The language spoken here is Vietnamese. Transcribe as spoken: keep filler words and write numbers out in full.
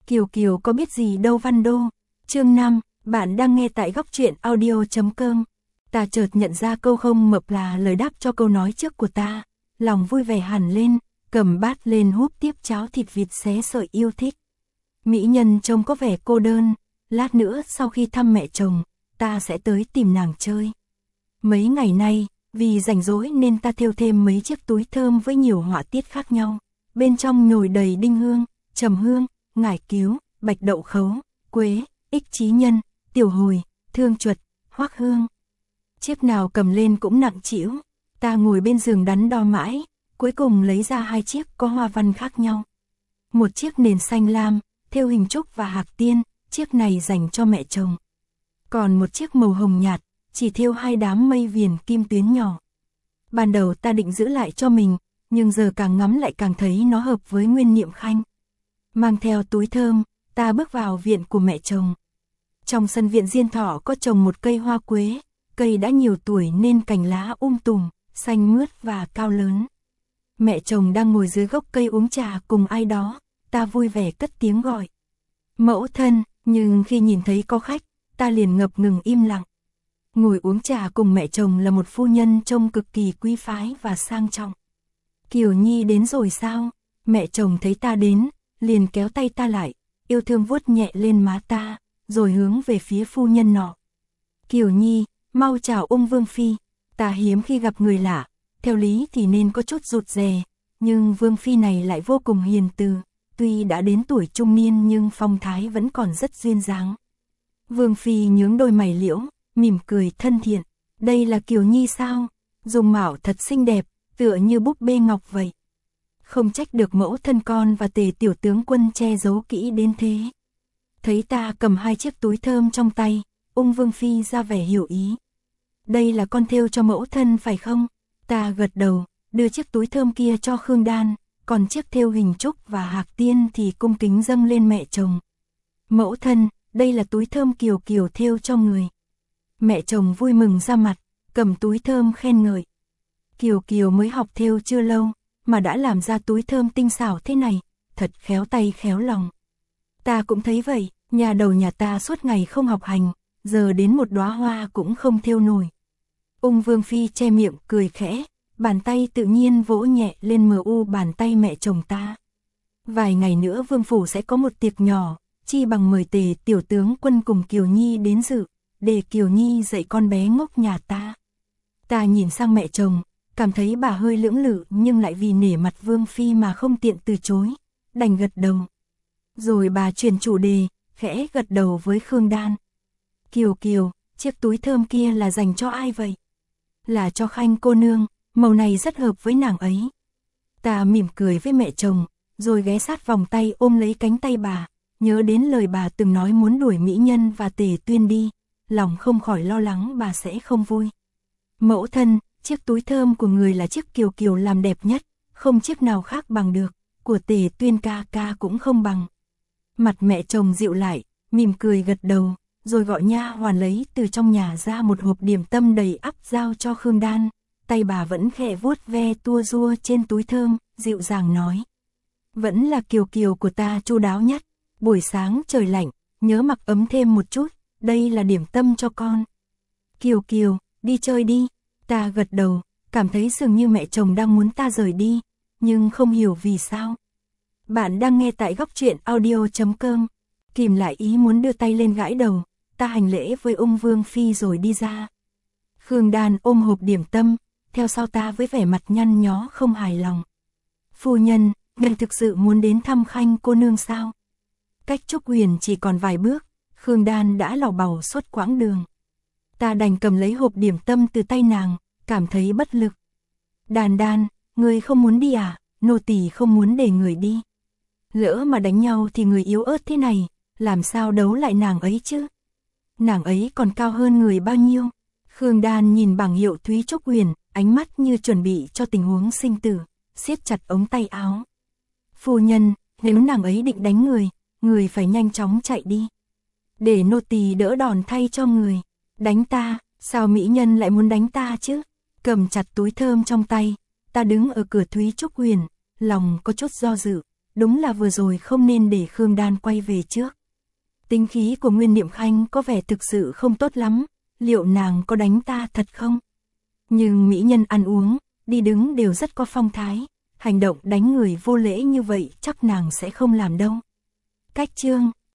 Kiều Kiều có biết gì đâu Văn Đô. Chương năm, bạn đang nghe tại góc truyện audio.com. Ta chợt nhận ra câu không mập là lời đáp cho câu nói trước của ta. Lòng vui vẻ hẳn lên, cầm bát lên húp tiếp cháo thịt vịt xé sợi yêu thích. Mỹ nhân trông có vẻ cô đơn, lát nữa sau khi thăm mẹ chồng, ta sẽ tới tìm nàng chơi. Mấy ngày nay, vì rảnh rỗi nên ta thêu thêm mấy chiếc túi thơm với nhiều họa tiết khác nhau. Bên trong nhồi đầy đinh hương, trầm hương, ngải cứu, bạch đậu khấu, quế, ích trí nhân, tiểu hồi, thương chuột, hoắc hương. Chiếc nào cầm lên cũng nặng trĩu, ta ngồi bên giường đắn đo mãi, cuối cùng lấy ra hai chiếc có hoa văn khác nhau. Một chiếc nền xanh lam, thêu hình trúc và hạc tiên, chiếc này dành cho mẹ chồng. Còn một chiếc màu hồng nhạt, chỉ thêu hai đám mây viền kim tuyến nhỏ. Ban đầu ta định giữ lại cho mình, nhưng giờ càng ngắm lại càng thấy nó hợp với Nguyên Niệm Khanh. Mang theo túi thơm, ta bước vào viện của mẹ chồng. Trong sân viện Diên Thọ có trồng một cây hoa quế, cây đã nhiều tuổi nên cành lá um tùm, xanh mướt và cao lớn. Mẹ chồng đang ngồi dưới gốc cây uống trà cùng ai đó, ta vui vẻ cất tiếng gọi. Mẫu thân, nhưng khi nhìn thấy có khách, ta liền ngập ngừng im lặng. Ngồi uống trà cùng mẹ chồng là một phu nhân trông cực kỳ quý phái và sang trọng. Kiều Nhi đến rồi sao? Mẹ chồng thấy ta đến, liền kéo tay ta lại, yêu thương vuốt nhẹ lên má ta, rồi hướng về phía phu nhân nọ. Kiều Nhi, mau chào Ung Vương Phi. Ta hiếm khi gặp người lạ, theo lý thì nên có chút rụt rè, nhưng Vương Phi này lại vô cùng hiền từ, tuy đã đến tuổi trung niên nhưng phong thái vẫn còn rất duyên dáng. Vương Phi nhướng đôi mày liễu, mỉm cười thân thiện. Đây là Kiều Nhi sao? Dung mạo thật xinh đẹp, tựa như búp bê ngọc vậy. Không trách được mẫu thân con và Tề tiểu tướng quân che giấu kỹ đến thế. Thấy ta cầm hai chiếc túi thơm trong tay, Ung Vương Phi ra vẻ hiểu ý. Đây là con thêu cho mẫu thân phải không? Ta gật đầu, đưa chiếc túi thơm kia cho Khương Đan, còn chiếc thêu hình trúc và hạc tiên thì cung kính dâng lên mẹ chồng. Mẫu thân, đây là túi thơm Kiều Kiều thêu cho người. Mẹ chồng vui mừng ra mặt, cầm túi thơm khen ngợi. Kiều Kiều mới học thêu chưa lâu, mà đã làm ra túi thơm tinh xảo thế này, thật khéo tay khéo lòng. Ta cũng thấy vậy, nhà đầu nhà ta suốt ngày không học hành, giờ đến một đóa hoa cũng không thêu nổi. Ung Vương Phi che miệng cười khẽ, bàn tay tự nhiên vỗ nhẹ lên mờ u bàn tay mẹ chồng ta. Vài ngày nữa Vương Phủ sẽ có một tiệc nhỏ, chi bằng mời Tề tiểu tướng quân cùng Kiều Nhi đến dự, để Kiều Nhi dạy con bé ngốc nhà ta. Ta nhìn sang mẹ chồng, cảm thấy bà hơi lưỡng lự nhưng lại vì nể mặt Vương Phi mà không tiện từ chối, đành gật đầu. Rồi bà chuyển chủ đề, khẽ gật đầu với Khương Đan. Kiều Kiều, chiếc túi thơm kia là dành cho ai vậy? Là cho Khanh cô nương, màu này rất hợp với nàng ấy. Ta mỉm cười với mẹ chồng, rồi ghé sát vòng tay ôm lấy cánh tay bà, nhớ đến lời bà từng nói muốn đuổi mỹ nhân và Tề Tuyên đi, lòng không khỏi lo lắng bà sẽ không vui. Mẫu thân, chiếc túi thơm của người là chiếc Kiều Kiều làm đẹp nhất, không chiếc nào khác bằng được, của Tề Tuyên ca ca cũng không bằng. Mặt mẹ chồng dịu lại, mỉm cười gật đầu, rồi gọi nha hoàn lấy từ trong nhà ra một hộp điểm tâm đầy ắp giao cho Khương Đan. Tay bà vẫn khẽ vuốt ve tua rua trên túi thơm, dịu dàng nói. Vẫn là Kiều Kiều của ta chu đáo nhất, buổi sáng trời lạnh, nhớ mặc ấm thêm một chút, đây là điểm tâm cho con. Kiều Kiều, đi chơi đi. Ta gật đầu, cảm thấy dường như mẹ chồng đang muốn ta rời đi, nhưng không hiểu vì sao. Bạn đang nghe tại góc truyện audio.com. Kìm lại ý muốn đưa tay lên gãi đầu, ta hành lễ với Ung Vương Phi rồi đi ra. Khương Đan ôm hộp điểm tâm, theo sau ta với vẻ mặt nhăn nhó không hài lòng. Phu nhân, ngài thực sự muốn đến thăm Khanh cô nương sao? Cách Trúc Huyền chỉ còn vài bước, Khương Đan đã lảo bảo suốt quãng đường. Ta đành cầm lấy hộp điểm tâm từ tay nàng, cảm thấy bất lực. Đan Đan, người không muốn đi à? Nô tỳ không muốn để người đi. Lỡ mà đánh nhau thì người yếu ớt thế này, làm sao đấu lại nàng ấy chứ? Nàng ấy còn cao hơn người bao nhiêu? Khương Đan nhìn bảng hiệu Thúy Trúc Huyền, ánh mắt như chuẩn bị cho tình huống sinh tử, siết chặt ống tay áo. Phu nhân, nếu nàng ấy định đánh người, người phải nhanh chóng chạy đi. Để nô tỳ đỡ đòn thay cho người. Đánh ta, sao mỹ nhân lại muốn đánh ta chứ? Cầm chặt túi thơm trong tay, ta đứng ở cửa Thúy Trúc Huyền, lòng có chút do dự, đúng là vừa rồi không nên để Khương Đan quay về trước. Tính khí của Nguyên Niệm Khanh có vẻ thực sự không tốt lắm, liệu nàng có đánh ta thật không? Nhưng mỹ nhân ăn uống, đi đứng đều rất có phong thái, hành động đánh người vô lễ như vậy chắc nàng sẽ không làm đâu. Cách chương